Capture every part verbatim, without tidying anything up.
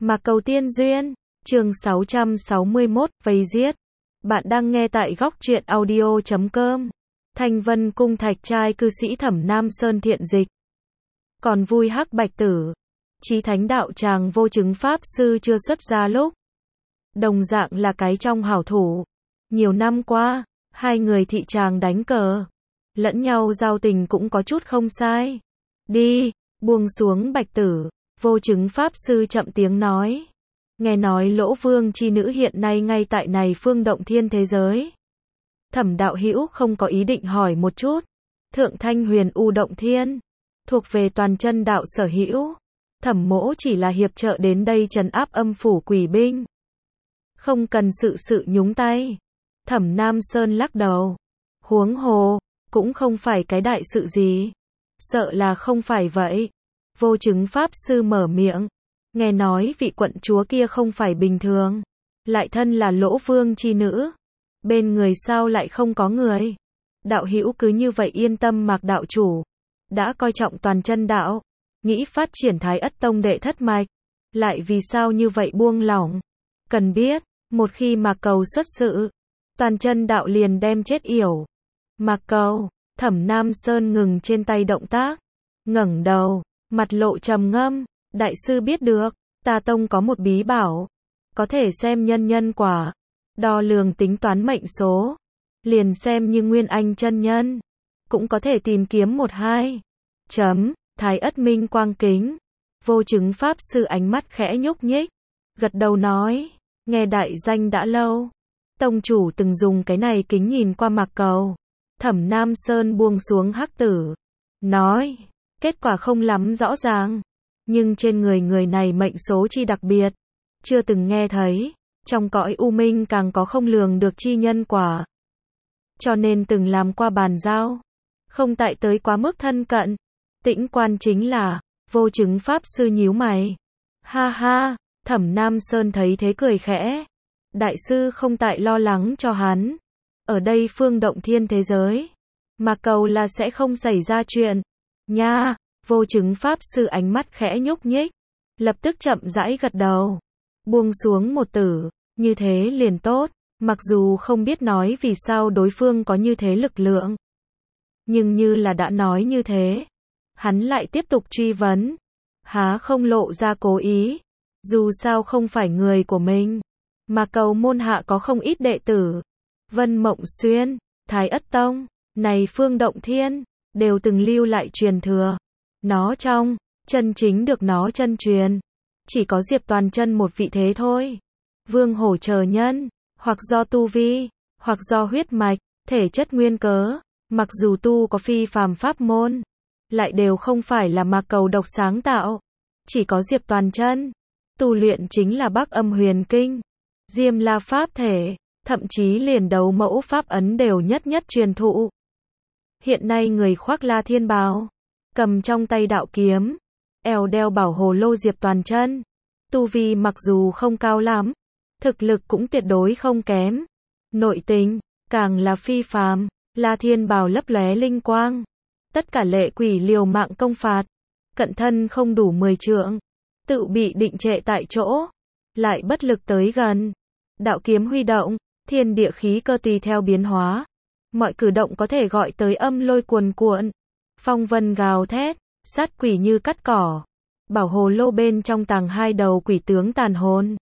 Mạc Cầu Tiên Duyên, chương sáu trăm sáu mươi mốt, vây giết. Bạn đang nghe tại góc truyện audio chấm com. Thanh Vân cung thạch trai cư sĩ Thẩm Nam Sơn thiện dịch. Còn vui hắc bạch tử. Chí thánh đạo tràng vô chứng pháp sư chưa xuất ra lúc. Đồng dạng là cái trong hảo thủ. Nhiều năm qua, hai người thị tràng đánh cờ. Lẫn nhau giao tình cũng có chút không sai. Đi, buông xuống bạch tử. Vô chứng pháp sư chậm tiếng nói. Nghe nói Lỗ Vương chi nữ hiện nay ngay tại này phương động thiên thế giới. Thẩm đạo hữu không có ý định hỏi một chút. Thượng Thanh Huyền U động thiên, thuộc về toàn chân đạo sở hữu. Thẩm mỗ chỉ là hiệp trợ đến đây trấn áp âm phủ quỷ binh. Không cần sự sự nhúng tay. Thẩm Nam Sơn lắc đầu. Huống hồ, cũng không phải cái đại sự gì. Sợ là không phải vậy. Vô chứng pháp sư mở miệng. Nghe nói vị quận chúa kia không phải bình thường. Lại thân là Lỗ Vương chi nữ. Bên người sao lại không có người. Đạo hữu cứ như vậy yên tâm Mạc đạo chủ. Đã coi trọng toàn chân đạo. Nghĩ phát triển Thái Ất Tông đệ thất mạch. Lại vì sao như vậy buông lỏng. Cần biết, một khi Mạc Cầu xuất sự. Toàn chân đạo liền đem chết yểu. Mạc Cầu, Thẩm Nam Sơn ngừng trên tay động tác. Ngẩng đầu. Mặt lộ trầm ngâm, đại sư biết được, ta tông có một bí bảo, có thể xem nhân nhân quả, đo lường tính toán mệnh số, liền xem như Nguyên Anh chân nhân, cũng có thể tìm kiếm một hai. Chấm, Thái Ất Minh quang kính, vô chứng pháp sư ánh mắt khẽ nhúc nhích, gật đầu nói, nghe đại danh đã lâu, tông chủ từng dùng cái này kính nhìn qua Mạc Cầu. Thẩm Nam Sơn buông xuống hắc tử, nói. Kết quả không lắm rõ ràng, nhưng trên người người này mệnh số chi đặc biệt, chưa từng nghe thấy, trong cõi u minh càng có không lường được chi nhân quả. Cho nên từng làm qua bàn giao, không tại tới quá mức thân cận. Tĩnh quan chính là, vô chứng pháp sư nhíu mày. Ha ha, Thẩm Nam Sơn thấy thế cười khẽ. Đại sư không tại lo lắng cho hắn. Ở đây phương động thiên thế giới, mà cầu là sẽ không xảy ra chuyện. Nha, vô chứng pháp sư ánh mắt khẽ nhúc nhích, lập tức chậm rãi gật đầu, buông xuống một tử, như thế liền tốt, mặc dù không biết nói vì sao đối phương có như thế lực lượng, nhưng như là đã nói như thế, hắn lại tiếp tục truy vấn, há không lộ ra cố ý, dù sao không phải người của mình, mà cầu môn hạ có không ít đệ tử, Vân Mộng Xuyên, Thái Ất Tông, này phương động thiên, đều từng lưu lại truyền thừa. Nó trong, chân chính được nó chân truyền. Chỉ có Diệp Toàn Chân một vị thế thôi. Vương Hổ chờ nhân, hoặc do tu vi, hoặc do huyết mạch, thể chất nguyên cớ, mặc dù tu có phi phàm pháp môn, lại đều không phải là Mạc Cầu độc sáng tạo. Chỉ có Diệp Toàn Chân, tu luyện chính là Bắc Âm Huyền Kinh, Diêm La Pháp Thể, thậm chí liền đấu mẫu pháp ấn đều nhất nhất truyền thụ. Hiện nay người khoác La Thiên bào, cầm trong tay đạo kiếm, eo đeo bảo hồ lô Diệp Toàn Chân, tu vi mặc dù không cao lắm, thực lực cũng tuyệt đối không kém. Nội tình càng là phi phàm, La Thiên bào lấp lóe linh quang, tất cả lệ quỷ liều mạng công phạt, cận thân không đủ mười trượng, tự bị định trệ tại chỗ, lại bất lực tới gần. Đạo kiếm huy động, thiên địa khí cơ tùy theo biến hóa. Mọi cử động có thể gọi tới âm lôi cuồn cuộn, phong vân gào thét, sát quỷ như cắt cỏ. Bảo hồ lô bên trong tàng hai đầu quỷ tướng tàn hồn.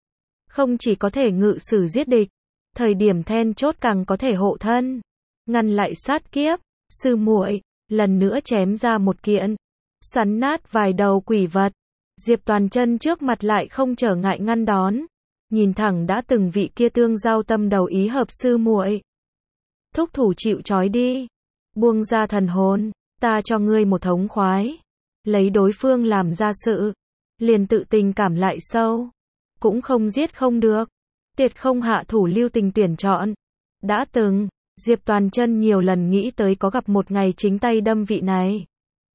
Không chỉ có thể ngự sử giết địch, thời điểm then chốt càng có thể hộ thân, ngăn lại sát kiếp. Sư muội, lần nữa chém ra một kiện, xoắn nát vài đầu quỷ vật. Diệp Toàn Chân trước mặt lại không trở ngại ngăn đón, nhìn thẳng đã từng vị kia tương giao tâm đầu ý hợp sư muội. Thúc thủ chịu trói đi, buông ra thần hồn, ta cho ngươi một thống khoái. Lấy đối phương làm ra sự, liền tự tình cảm lại sâu, cũng không giết không được, tuyệt không hạ thủ lưu tình tuyển chọn. Đã từng, Diệp Toàn Chân nhiều lần nghĩ tới có gặp một ngày chính tay đâm vị này.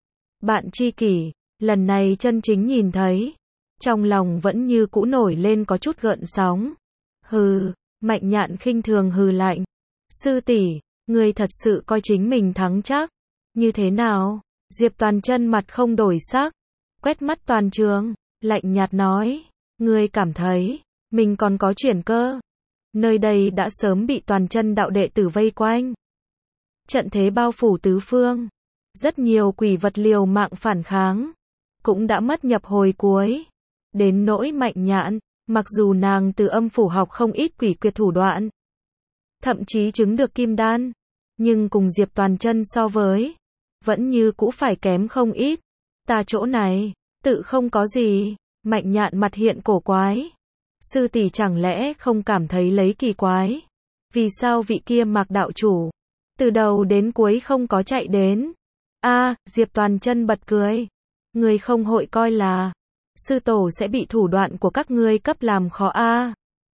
Bạn tri kỷ, lần này chân chính nhìn thấy, trong lòng vẫn như cũ nổi lên có chút gợn sóng. Hừ, Mạnh Nhạn khinh thường hừ lạnh. Sư tỷ, ngươi thật sự coi chính mình thắng chắc. Như thế nào? Diệp Toàn Chân mặt không đổi sắc, quét mắt toàn trường, lạnh nhạt nói. Ngươi cảm thấy, mình còn có chuyển cơ. Nơi đây đã sớm bị toàn chân đạo đệ tử vây quanh. Trận thế bao phủ tứ phương. Rất nhiều quỷ vật liều mạng phản kháng. Cũng đã mất nhập hồi cuối. Đến nỗi Mạnh Nhạn, mặc dù nàng từ âm phủ học không ít quỷ quyệt thủ đoạn. Thậm chí chứng được kim đan. Nhưng cùng Diệp Toàn Chân so với, vẫn như cũ phải kém không ít. Ta chỗ này, tự không có gì. Mạnh Nhạn mặt hiện cổ quái. Sư tỷ chẳng lẽ không cảm thấy lấy kỳ quái? Vì sao vị kia Mạc đạo chủ, từ đầu đến cuối không có chạy đến? A, Diệp Toàn Chân bật cười. Ngươi không hội coi là sư tổ sẽ bị thủ đoạn của các ngươi cấp làm khó a?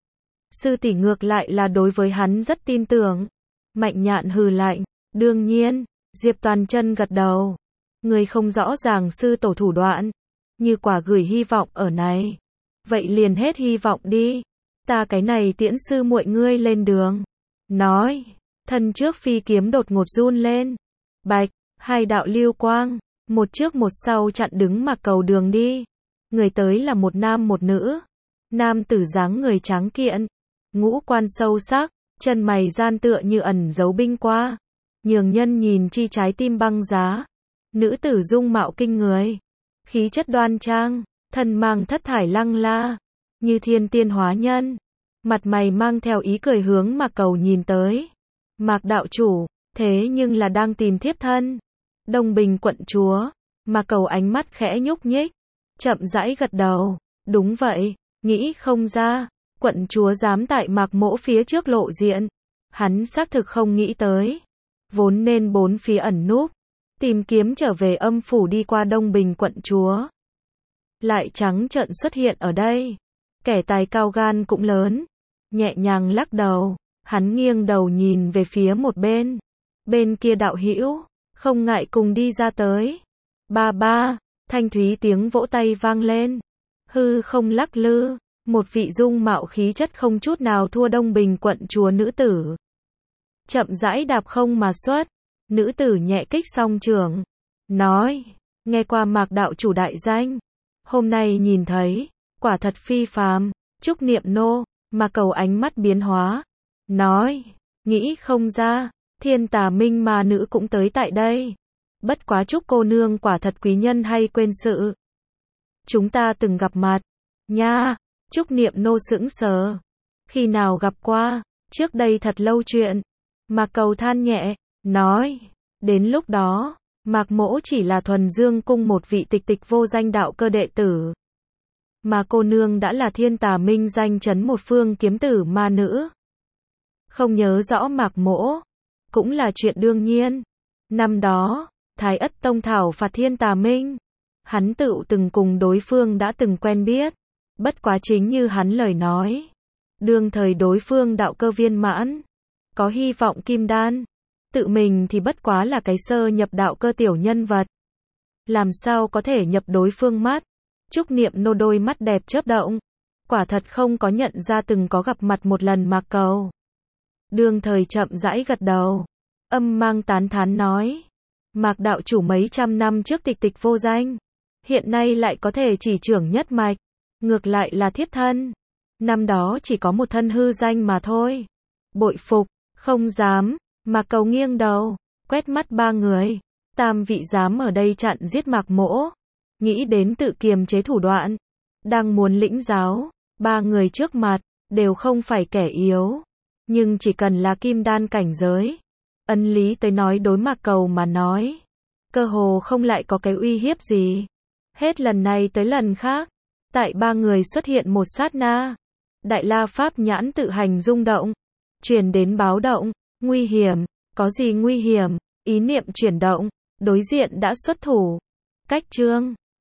Sư tỷ ngược lại là đối với hắn rất tin tưởng. Mạnh Nhạn hừ lạnh, đương nhiên. Diệp Toàn Chân gật đầu. Ngươi không rõ ràng sư tổ thủ đoạn, như quả gửi hy vọng ở này. Vậy liền hết hy vọng đi. Ta cái này tiễn sư muội ngươi lên đường. Nói, thân trước phi kiếm đột ngột run lên. Bạch, hai đạo lưu quang, một trước một sau chặn đứng Mạc Cầu đường đi. Người tới là một nam một nữ. Nam tử dáng người tráng kiện, ngũ quan sâu sắc, chân mày gian tựa như ẩn giấu binh qua. Nhường nhân nhìn chi trái tim băng giá. Nữ tử dung mạo kinh người, khí chất đoan trang, thân mang thất thải lăng la, như thiên tiên hóa nhân. Mặt mày mang theo ý cười hướng Mạc Cầu nhìn tới. Mạc đạo chủ, thế nhưng là đang tìm thiếp thân. Đông Bình quận chúa. Mạc Cầu ánh mắt khẽ nhúc nhích, chậm rãi gật đầu. Đúng vậy, nghĩ không ra, quận chúa dám tại Mạc mỗ phía trước lộ diện. Hắn xác thực không nghĩ tới. Vốn nên bốn phía ẩn núp, tìm kiếm trở về âm phủ đi qua Đông Bình quận chúa. Lại trắng trợn xuất hiện ở đây. Kẻ tài cao gan cũng lớn. Nhẹ nhàng lắc đầu, hắn nghiêng đầu nhìn về phía một bên. Bên kia đạo hữu, không ngại cùng đi ra tới. Ba ba, thanh thúy tiếng vỗ tay vang lên. Hư không lắc lư, một vị dung mạo khí chất không chút nào thua Đông Bình quận chúa nữ tử. Chậm rãi đạp không mà xuất. Nữ tử nhẹ kích song trường. Nói, nghe qua Mạc đạo chủ đại danh. Hôm nay nhìn thấy, quả thật phi phàm. Trúc Niệm nô. Mạc Cầu ánh mắt biến hóa. Nói, nghĩ không ra, Thiên Tà Minh ma nữ cũng tới tại đây. Bất quá Trúc cô nương quả thật quý nhân hay quên sự. Chúng ta từng gặp mặt. Nha, Trúc Niệm nô sững sờ. Khi nào gặp qua, trước đây thật lâu chuyện. Mạc Cầu than nhẹ, nói, đến lúc đó, Mạc mỗ chỉ là thuần dương cung một vị tịch tịch vô danh đạo cơ đệ tử. Mà cô nương đã là Thiên Tà Minh danh chấn một phương kiếm tử ma nữ. Không nhớ rõ Mạc mỗ, cũng là chuyện đương nhiên. Năm đó, Thái Ất Tông thảo phạt Thiên Tà Minh. Hắn tự từng cùng đối phương đã từng quen biết. Bất quá chính như hắn lời nói. Đương thời đối phương đạo cơ viên mãn. Có hy vọng kim đan. Tự mình thì bất quá là cái sơ nhập đạo cơ tiểu nhân vật. Làm sao có thể nhập đối phương mắt. Trúc Niệm nô đôi mắt đẹp chớp động. Quả thật không có nhận ra từng có gặp mặt một lần Mạc Cầu. Đương thời chậm rãi gật đầu. Âm mang tán thán nói. Mạc đạo chủ mấy trăm năm trước tịch tịch vô danh. Hiện nay lại có thể chỉ trưởng nhất mạch. Ngược lại là thiếp thân. Năm đó chỉ có một thân hư danh mà thôi. Bội phục, không dám. Mạc Cầu nghiêng đầu, quét mắt ba người. Tam vị dám ở đây chặn giết Mạc mỗ. Nghĩ đến tự kiềm chế thủ đoạn. Đang muốn lĩnh giáo. Ba người trước mặt, đều không phải kẻ yếu. Nhưng chỉ cần là kim đan cảnh giới. Ân lý tới nói đối Mạc Cầu mà nói. Cơ hồ không lại có cái uy hiếp gì. Hết lần này tới lần khác. Tại ba người xuất hiện một sát na. Đại La Pháp nhãn tự hành rung động. Truyền đến báo động. Nguy hiểm. Có gì nguy hiểm? Ý niệm chuyển động. Đối diện đã xuất thủ. Cách chương